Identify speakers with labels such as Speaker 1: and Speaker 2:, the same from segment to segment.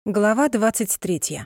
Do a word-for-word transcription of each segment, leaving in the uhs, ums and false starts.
Speaker 1: Глава двадцать третья.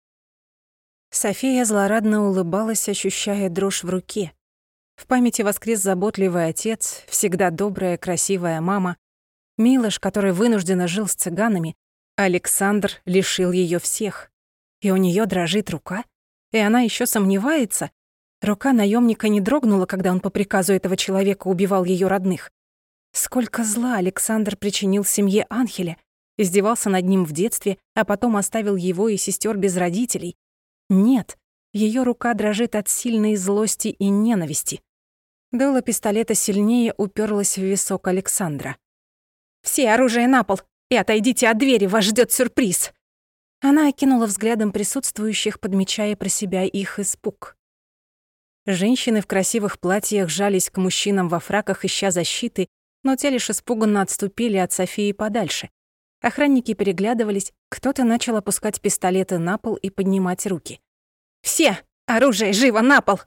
Speaker 1: София злорадно улыбалась, ощущая дрожь в руке. В памяти воскрес заботливый отец, всегда добрая, красивая мама, Милош, который вынужденно жил с цыганами, Александр лишил её всех. И у неё дрожит рука, и она ещё сомневается. Рука наёмника не дрогнула, когда он по приказу этого человека убивал её родных. Сколько зла Александр причинил семье Анхеля, издевался над ним в детстве, а потом оставил его и сестер без родителей. Нет, ее рука дрожит от сильной злости и ненависти. Дуло пистолета сильнее уперлось в висок Александра. «Все оружие на пол и отойдите от двери, вас ждет сюрприз!» Она окинула взглядом присутствующих, подмечая про себя их испуг. Женщины в красивых платьях жались к мужчинам во фраках, ища защиты, но те лишь испуганно отступили от Софии подальше. Охранники переглядывались, кто-то начал опускать пистолеты на пол и поднимать руки. «Все! Оружие живо на пол!»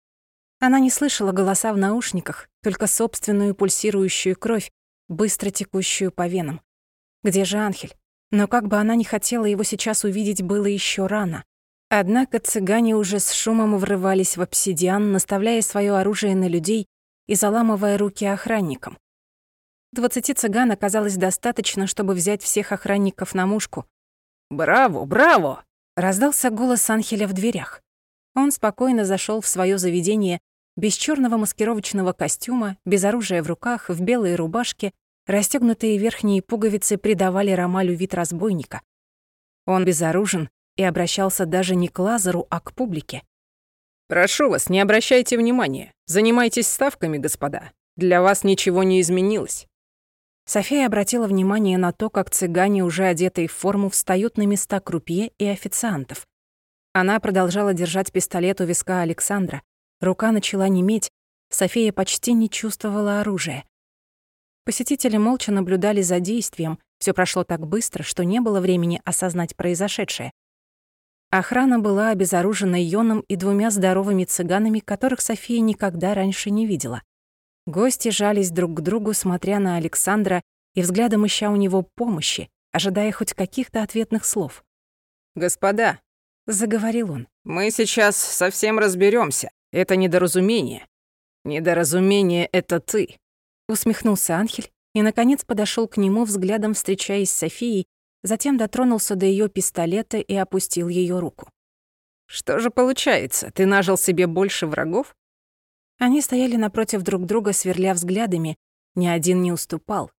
Speaker 1: Она не слышала голоса в наушниках, только собственную пульсирующую кровь, быстро текущую по венам. Где же Анхель? Но как бы она ни хотела его сейчас увидеть, было еще рано. Однако цыгане уже с шумом врывались в обсидиан, наставляя свое оружие на людей и заламывая руки охранникам. Двадцати цыган оказалось достаточно, чтобы взять всех охранников на мушку.
Speaker 2: «Браво, браво!»
Speaker 1: — раздался голос Анхеля в дверях. Он спокойно зашёл в своё заведение без чёрного маскировочного костюма, без оружия в руках, в белой рубашке, расстёгнутые верхние пуговицы придавали Ромалю вид разбойника. Он безоружен и обращался даже не к Лазару, а к публике.
Speaker 2: «Прошу вас, не обращайте внимания. Занимайтесь ставками, господа. Для вас ничего не изменилось».
Speaker 1: София обратила внимание на то, как цыгане, уже одетые в форму, встают на места крупье и официантов. Она продолжала держать пистолет у виска Александра. Рука начала неметь, София почти не чувствовала оружия. Посетители молча наблюдали за действием, всё прошло так быстро, что не было времени осознать произошедшее. Охрана была обезоружена Йоном и двумя здоровыми цыганами, которых София никогда раньше не видела. Гости жались друг к другу, смотря на Александра и взглядом ища у него помощи, ожидая хоть каких-то ответных слов.
Speaker 2: «Господа»,
Speaker 1: — заговорил он,
Speaker 2: — «мы сейчас совсем разберёмся. Это недоразумение. Недоразумение — это ты».
Speaker 1: Усмехнулся Анхель и, наконец, подошёл к нему, взглядом встречаясь с Софией, затем дотронулся до её пистолета и опустил её руку.
Speaker 2: «Что же получается, ты нажил себе больше врагов?»
Speaker 1: Они стояли напротив друг друга, сверля взглядами, ни один не уступал.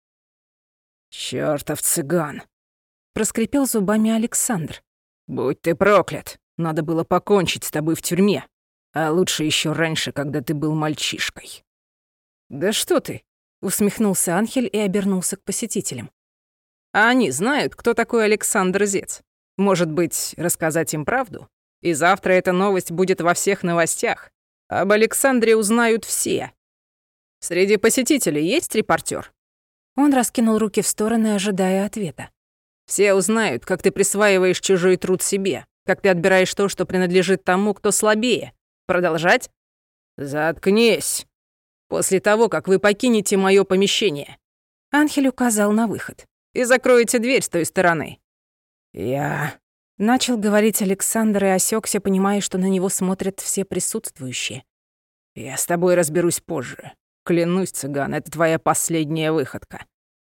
Speaker 2: «Чёртов цыган!»
Speaker 1: — проскрипел зубами Александр.
Speaker 2: «Будь ты проклят! Надо было покончить с тобой в тюрьме, а лучше ещё раньше, когда ты был мальчишкой».
Speaker 1: «Да что ты!» — усмехнулся Анхель и обернулся к посетителям.
Speaker 2: «А они знают, кто такой Александр Зец? Может быть, рассказать им правду? И завтра эта новость будет во всех новостях. Об Александре узнают все. Среди посетителей есть репортер?»
Speaker 1: Он раскинул руки в стороны, ожидая ответа.
Speaker 2: «Все узнают, как ты присваиваешь чужой труд себе, как ты отбираешь то, что принадлежит тому, кто слабее. Продолжать?» «Заткнись! После того, как вы покинете моё помещение».
Speaker 1: Анхель указал на выход.
Speaker 2: «И закроете дверь с той стороны». «Я...»
Speaker 1: Начал говорить Александр и осёкся, понимая, что на него смотрят все присутствующие.
Speaker 2: «Я с тобой разберусь позже. Клянусь, цыган, это твоя последняя выходка».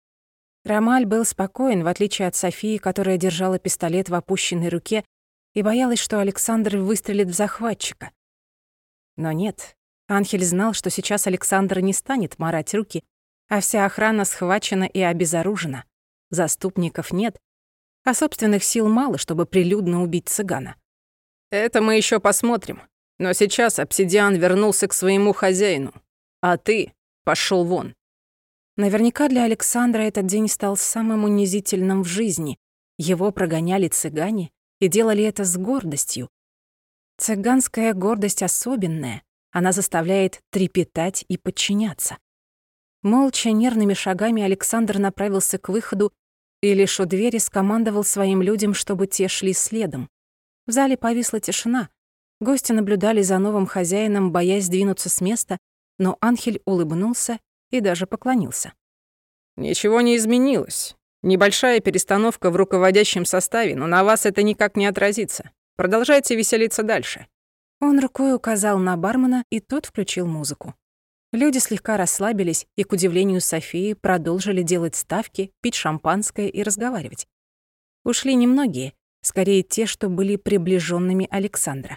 Speaker 1: Ромаль был спокоен, в отличие от Софии, которая держала пистолет в опущенной руке и боялась, что Александр выстрелит в захватчика. Но нет, Анхель знал, что сейчас Александр не станет марать руки, а вся охрана схвачена и обезоружена. Заступников нет, а собственных сил мало, чтобы прилюдно убить цыгана.
Speaker 2: «Это мы ещё посмотрим. Но сейчас обсидиан вернулся к своему хозяину, а ты пошёл вон».
Speaker 1: Наверняка для Александра этот день стал самым унизительным в жизни. Его прогоняли цыгане и делали это с гордостью. Цыганская гордость особенная, она заставляет трепетать и подчиняться. Молча, нервными шагами Александр направился к выходу и лишь у двери скомандовал своим людям, чтобы те шли следом. В зале повисла тишина. Гости наблюдали за новым хозяином, боясь сдвинуться с места, но Анхель улыбнулся и даже поклонился.
Speaker 2: «Ничего не изменилось. Небольшая перестановка в руководящем составе, но на вас это никак не отразится. Продолжайте веселиться дальше».
Speaker 1: Он рукой указал на бармена, и тот включил музыку. Люди слегка расслабились и, к удивлению Софии, продолжили делать ставки, пить шампанское и разговаривать. Ушли немногие, скорее те, что были приближенными Александра.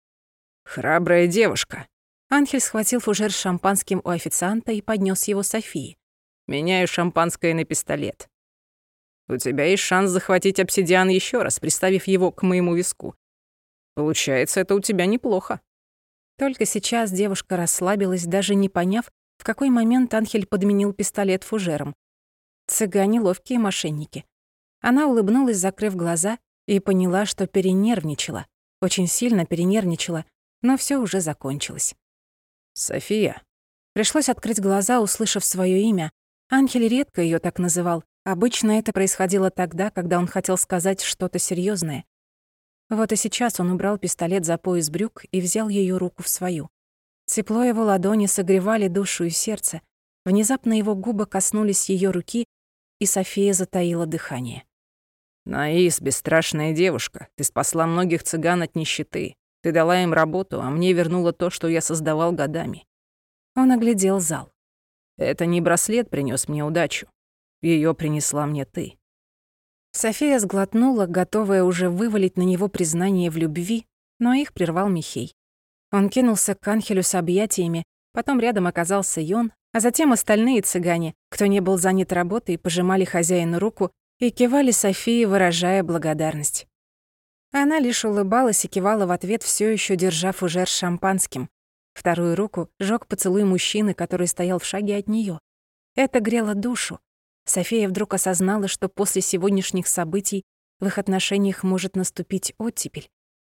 Speaker 2: «Храбрая девушка».
Speaker 1: Анхель схватил фужер с шампанским у официанта и поднес его Софии.
Speaker 2: «Меняю шампанское на пистолет. У тебя есть шанс захватить обсидиан еще раз, приставив его к моему виску. Получается, это у тебя неплохо».
Speaker 1: Только сейчас девушка расслабилась, даже не поняв, в какой момент Анхель подменил пистолет фужером. Цыгане — ловкие мошенники. Она улыбнулась, закрыв глаза, и поняла, что перенервничала. Очень сильно перенервничала, но все уже закончилось.
Speaker 2: «София».
Speaker 1: Пришлось открыть глаза, услышав свое имя. Анхель редко ее так называл. Обычно это происходило тогда, когда он хотел сказать что-то серьезное. Вот и сейчас он убрал пистолет за пояс брюк и взял ее руку в свою. Тепло его ладони согревали душу и сердце. Внезапно его губы коснулись ее руки, и София затаила дыхание.
Speaker 2: «Наис, бесстрашная девушка, ты спасла многих цыган от нищеты. Ты дала им работу, а мне вернула то, что я создавал годами».
Speaker 1: Он оглядел зал.
Speaker 2: «Это не браслет принес мне удачу. Ее принесла мне ты».
Speaker 1: София сглотнула, готовая уже вывалить на него признание в любви, но их прервал Михей. Он кинулся к Анхелю с объятиями, потом рядом оказался Йон, а затем остальные цыгане, кто не был занят работой, пожимали хозяину руку и кивали Софии, выражая благодарность. Она лишь улыбалась и кивала в ответ, все еще держа фужер с шампанским. Вторую руку жёг поцелуй мужчины, который стоял в шаге от нее. Это грело душу. София вдруг осознала, что после сегодняшних событий в их отношениях может наступить оттепель.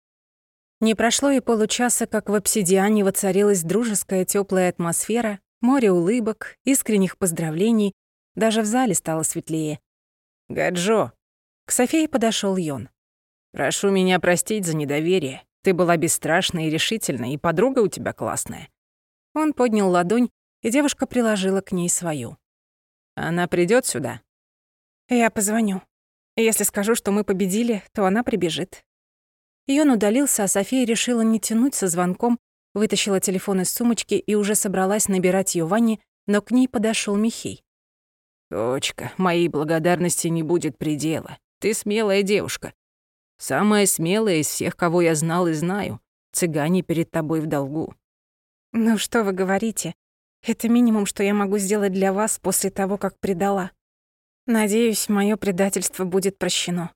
Speaker 1: Не прошло и получаса, как в обсидиане воцарилась дружеская теплая атмосфера, море улыбок, искренних поздравлений, даже в зале стало светлее.
Speaker 2: «Гаджо!»
Speaker 1: К Софии подошел Йон.
Speaker 2: «Прошу меня простить за недоверие. Ты была бесстрашна и решительна, и подруга у тебя классная».
Speaker 1: Он поднял ладонь, и девушка приложила к ней свою.
Speaker 2: «Она придет сюда?»
Speaker 1: «Я позвоню. Если скажу, что мы победили, то она прибежит». Йон удалился, а София решила не тянуть со звонком, вытащила телефон из сумочки и уже собралась набирать Йованни, но к ней подошел Михей.
Speaker 2: «Дочка, моей благодарности не будет предела. Ты смелая девушка. Самая смелая из всех, кого я знал и знаю. Цыгане перед тобой в долгу».
Speaker 1: «Ну что вы говорите? Это минимум, что я могу сделать для вас после того, как предала. Надеюсь, моё предательство будет прощено».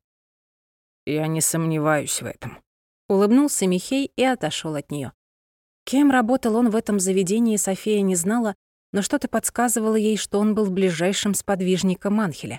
Speaker 2: «Я не сомневаюсь в этом»,
Speaker 1: — улыбнулся Михей и отошёл от неё. Кем работал он в этом заведении, София не знала, но что-то подсказывало ей, что он был ближайшим сподвижником Анхеля.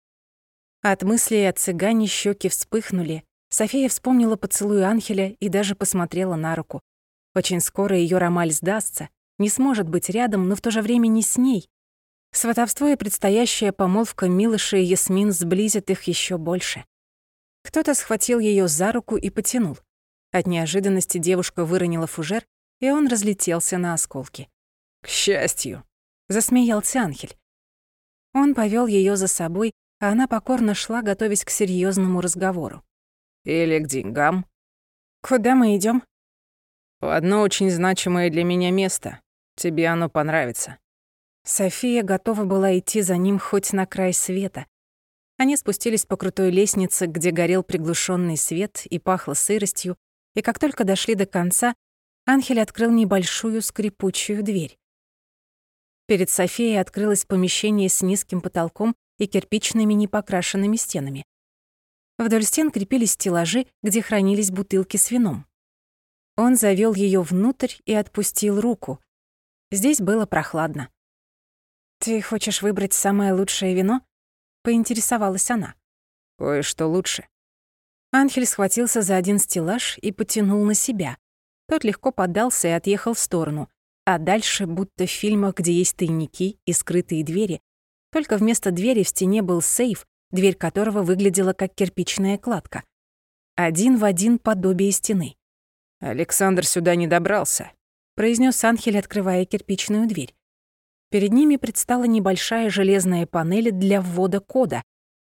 Speaker 1: От мыслей о цыгане щеки вспыхнули. София вспомнила поцелуй Анхеля и даже посмотрела на руку. Очень скоро её Ромаль сдастся, не сможет быть рядом, но в то же время не с ней. Сватовство и предстоящая помолвка Милоша и Ясмин сблизят их ещё больше. Кто-то схватил её за руку и потянул. От неожиданности девушка выронила фужер, и он разлетелся на осколки.
Speaker 2: «К счастью»,
Speaker 1: — засмеялся Анхель. Он повёл её за собой, а она покорно шла, готовясь к серьёзному разговору.
Speaker 2: «Или к деньгам».
Speaker 1: «Куда мы идём?»
Speaker 2: «В одно очень значимое для меня место. Тебе оно понравится».
Speaker 1: София готова была идти за ним хоть на край света. Они спустились по крутой лестнице, где горел приглушенный свет и пахло сыростью, и как только дошли до конца, Анхель открыл небольшую скрипучую дверь. Перед Софией открылось помещение с низким потолком и кирпичными непокрашенными стенами. Вдоль стен крепились стеллажи, где хранились бутылки с вином. Он завёл её внутрь и отпустил руку. Здесь было прохладно. «Ты хочешь выбрать самое лучшее вино?» — поинтересовалась она.
Speaker 2: «Кое-что лучше».
Speaker 1: Анхель схватился за один стеллаж и потянул на себя. Тот легко поддался и отъехал в сторону. А дальше, будто в фильмах, где есть тайники и скрытые двери, только вместо двери в стене был сейф, дверь которого выглядела как кирпичная кладка. Один в один подобие стены.
Speaker 2: «Александр сюда не добрался»,
Speaker 1: — произнёс Анхель, открывая кирпичную дверь. Перед ними предстала небольшая железная панель для ввода кода.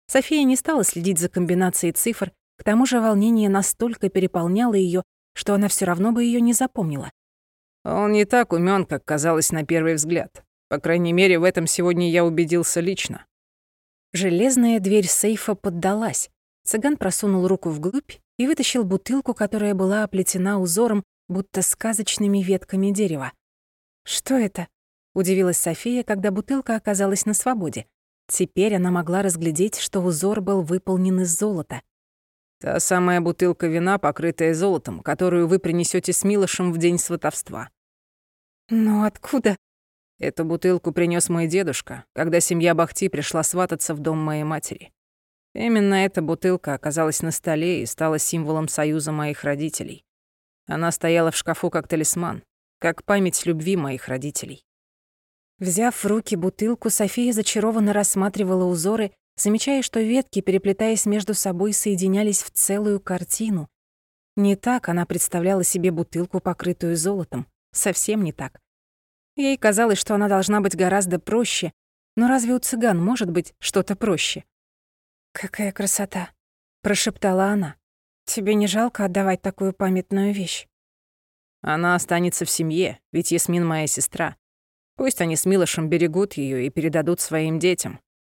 Speaker 1: София не стала следить за комбинацией цифр, к тому же волнение настолько переполняло её, что она всё равно бы её не запомнила.
Speaker 2: Он не так умён, как казалось на первый взгляд. По крайней мере, в этом сегодня я убедился лично.
Speaker 1: Железная дверь сейфа поддалась. Цыган просунул руку вглубь и вытащил бутылку, которая была оплетена узором, будто сказочными ветками дерева. «Что это?» — удивилась София, когда бутылка оказалась на свободе. Теперь она могла разглядеть, что узор был выполнен из золота.
Speaker 2: Та самая бутылка вина, покрытая золотом, которую вы принесёте с Милошем в день сватовства.
Speaker 1: «Но откуда?»
Speaker 2: Эту бутылку принёс мой дедушка, когда семья Бахти пришла свататься в дом моей матери. Именно эта бутылка оказалась на столе и стала символом союза моих родителей. Она стояла в шкафу как талисман, как память любви моих родителей.
Speaker 1: Взяв в руки бутылку, София зачарованно рассматривала узоры, замечая, что ветки, переплетаясь между собой, соединялись в целую картину. Не так она представляла себе бутылку, покрытую золотом. Совсем не так. Ей казалось, что она должна быть гораздо проще, но разве у цыган может быть что-то проще? «Какая красота!» — прошептала она. «Тебе не жалко отдавать такую памятную вещь?»
Speaker 2: Она останется в семье, ведь Ясмин моя сестра. Пусть они с Милошем берегут её и передадут своим детям.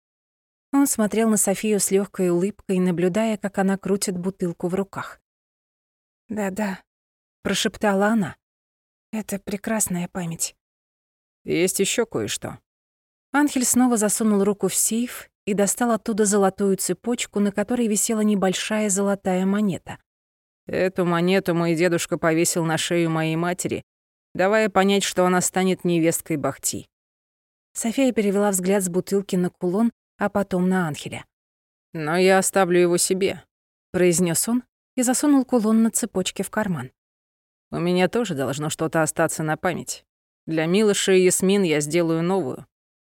Speaker 1: Он смотрел на Софию с лёгкой улыбкой, наблюдая, как она крутит бутылку в руках. «Да-да», — прошептала она. «Это прекрасная память».
Speaker 2: Есть ещё кое-что.
Speaker 1: Анхель снова засунул руку в сейф и достал оттуда золотую цепочку, на которой висела небольшая золотая монета.
Speaker 2: Эту монету мой дедушка повесил на шею моей матери, давая понять, что она станет невесткой Бахти.
Speaker 1: София перевела взгляд с бутылки на кулон, а потом на Анхеля.
Speaker 2: «Но я оставлю его себе»,
Speaker 1: — произнёс он и засунул кулон на цепочке в карман.
Speaker 2: «У меня тоже должно что-то остаться на память. Для Милоша и Ясмин я сделаю новую».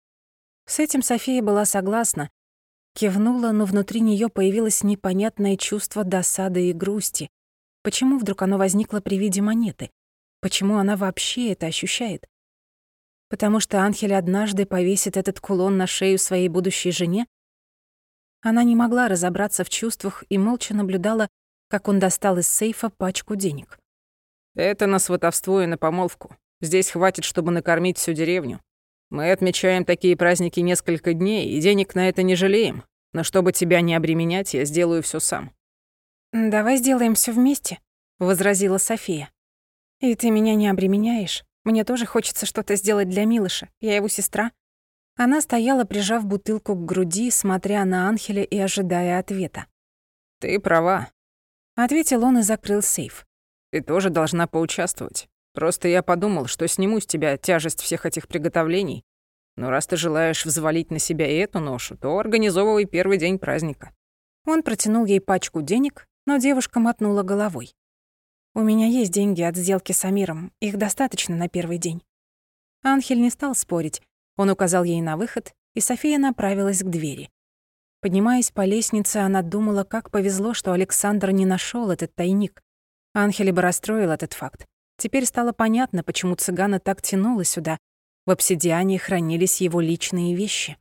Speaker 1: С этим София была согласна, кивнула, но внутри неё появилось непонятное чувство досады и грусти. Почему вдруг оно возникло при виде монеты? Почему она вообще это ощущает? Потому что Анхель однажды повесит этот кулон на шею своей будущей жене? Она не могла разобраться в чувствах и молча наблюдала, как он достал из сейфа пачку денег.
Speaker 2: «Это на сватовство и на помолвку. Здесь хватит, чтобы накормить всю деревню. Мы отмечаем такие праздники несколько дней, и денег на это не жалеем. Но чтобы тебя не обременять, я сделаю всё сам».
Speaker 1: «Давай сделаем всё вместе», — возразила София. «И ты меня не обременяешь. Мне тоже хочется что-то сделать для Милоша. Я его сестра». Она стояла, прижав бутылку к груди, смотря на Анхеля и ожидая ответа.
Speaker 2: «Ты права»,
Speaker 1: — ответил он и закрыл сейф.
Speaker 2: «Ты тоже должна поучаствовать. Просто я подумал, что сниму с тебя тяжесть всех этих приготовлений. Но раз ты желаешь взвалить на себя и эту ношу, то организовывай первый день праздника».
Speaker 1: Он протянул ей пачку денег, но девушка мотнула головой. «У меня есть деньги от сделки с Амиром. Их достаточно на первый день». Анхель не стал спорить. Он указал ей на выход, и София направилась к двери. Поднимаясь по лестнице, она думала, как повезло, что Александр не нашёл этот тайник. Анхеля бы расстроил этот факт. Теперь стало понятно, почему цыгана так тянуло сюда. В обсидиане хранились его личные вещи.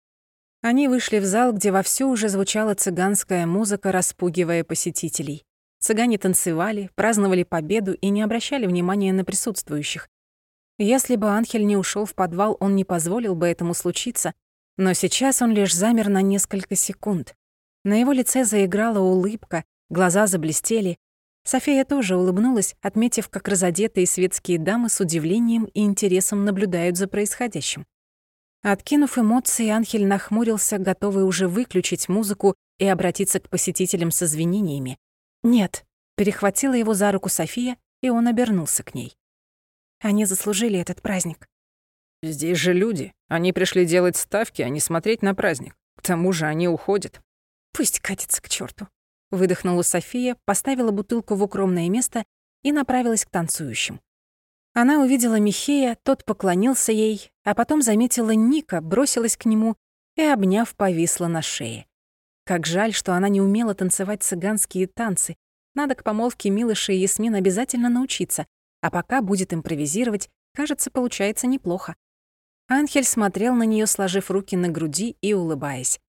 Speaker 1: Они вышли в зал, где вовсю уже звучала цыганская музыка, распугивая посетителей. Цыгане танцевали, праздновали победу и не обращали внимания на присутствующих. Если бы Анхель не ушёл в подвал, он не позволил бы этому случиться, но сейчас он лишь замер на несколько секунд. На его лице заиграла улыбка, глаза заблестели. София тоже улыбнулась, отметив, как разодетые светские дамы с удивлением и интересом наблюдают за происходящим. Откинув эмоции, Анхель нахмурился, готовый уже выключить музыку и обратиться к посетителям с извинениями. «Нет», — перехватила его за руку София, и он обернулся к ней. «Они заслужили этот праздник».
Speaker 2: «Здесь же люди. Они пришли делать ставки, а не смотреть на праздник. К тому же они уходят».
Speaker 1: «Пусть катится к чёрту», — выдохнула София, поставила бутылку в укромное место и направилась к танцующим. Она увидела Михея, тот поклонился ей, а потом заметила Ника, бросилась к нему и, обняв, повисла на шее. Как жаль, что она не умела танцевать цыганские танцы. Надо к помолвке Милоша и Ясмин обязательно научиться, а пока будет импровизировать, кажется, получается неплохо. Анхель смотрел на неё, сложив руки на груди и улыбаясь.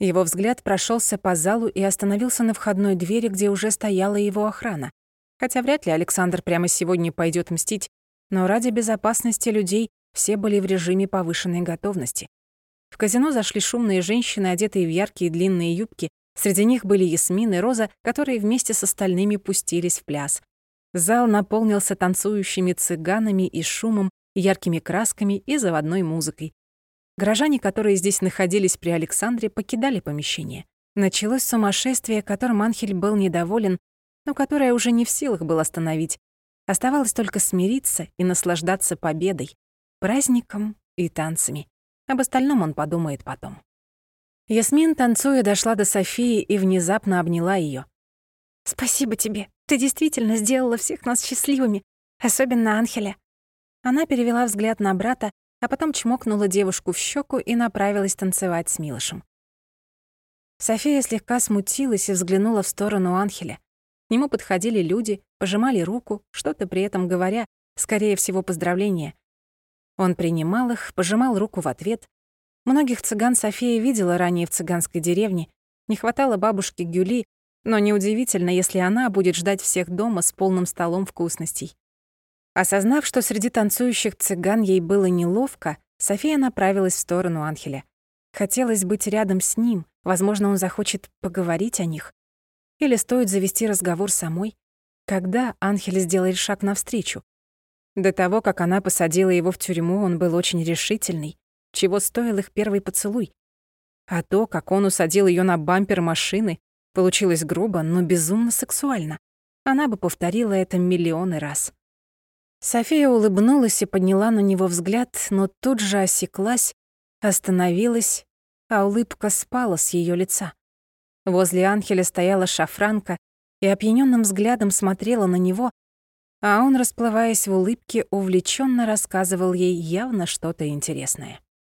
Speaker 1: Его взгляд прошелся по залу и остановился на входной двери, где уже стояла его охрана. Хотя вряд ли Александр прямо сегодня пойдет мстить, но ради безопасности людей все были в режиме повышенной готовности. В казино зашли шумные женщины, одетые в яркие длинные юбки. Среди них были Ясмин и Роза, которые вместе с остальными пустились в пляс. Зал наполнился танцующими цыганами и шумом, яркими красками и заводной музыкой. Горожане, которые здесь находились при Александре, покидали помещение. Началось сумасшествие, которым Анхель был недоволен, но которое уже не в силах был остановить. Оставалось только смириться и наслаждаться победой, праздником и танцами. Об остальном он подумает потом. Ясмин, танцуя, дошла до Софии и внезапно обняла её. «Спасибо тебе. Ты действительно сделала всех нас счастливыми, особенно Анхеля». Она перевела взгляд на брата, а потом чмокнула девушку в щеку и направилась танцевать с Милошем. София слегка смутилась и взглянула в сторону Анхеля. К нему подходили люди, пожимали руку, что-то при этом говоря, скорее всего, поздравления. Он принимал их, пожимал руку в ответ. Многих цыган София видела ранее в цыганской деревне. Не хватало бабушки Гюли, но неудивительно, если она будет ждать всех дома с полным столом вкусностей. Осознав, что среди танцующих цыган ей было неловко, София направилась в сторону Анхеля. Хотелось быть рядом с ним, возможно, он захочет поговорить о них. Или стоит завести разговор самой? Когда Анхель сделает шаг навстречу? До того, как она посадила его в тюрьму, он был очень решительный, чего стоил их первый поцелуй. А то, как он усадил её на бампер машины, получилось грубо, но безумно сексуально. Она бы повторила это миллионы раз. София улыбнулась и подняла на него взгляд, но тут же осеклась, остановилась, а улыбка спала с её лица. Возле Анхеля стояла шафранка и опьянённым взглядом смотрела на него, а он, расплываясь в улыбке, увлечённо рассказывал ей явно что-то интересное.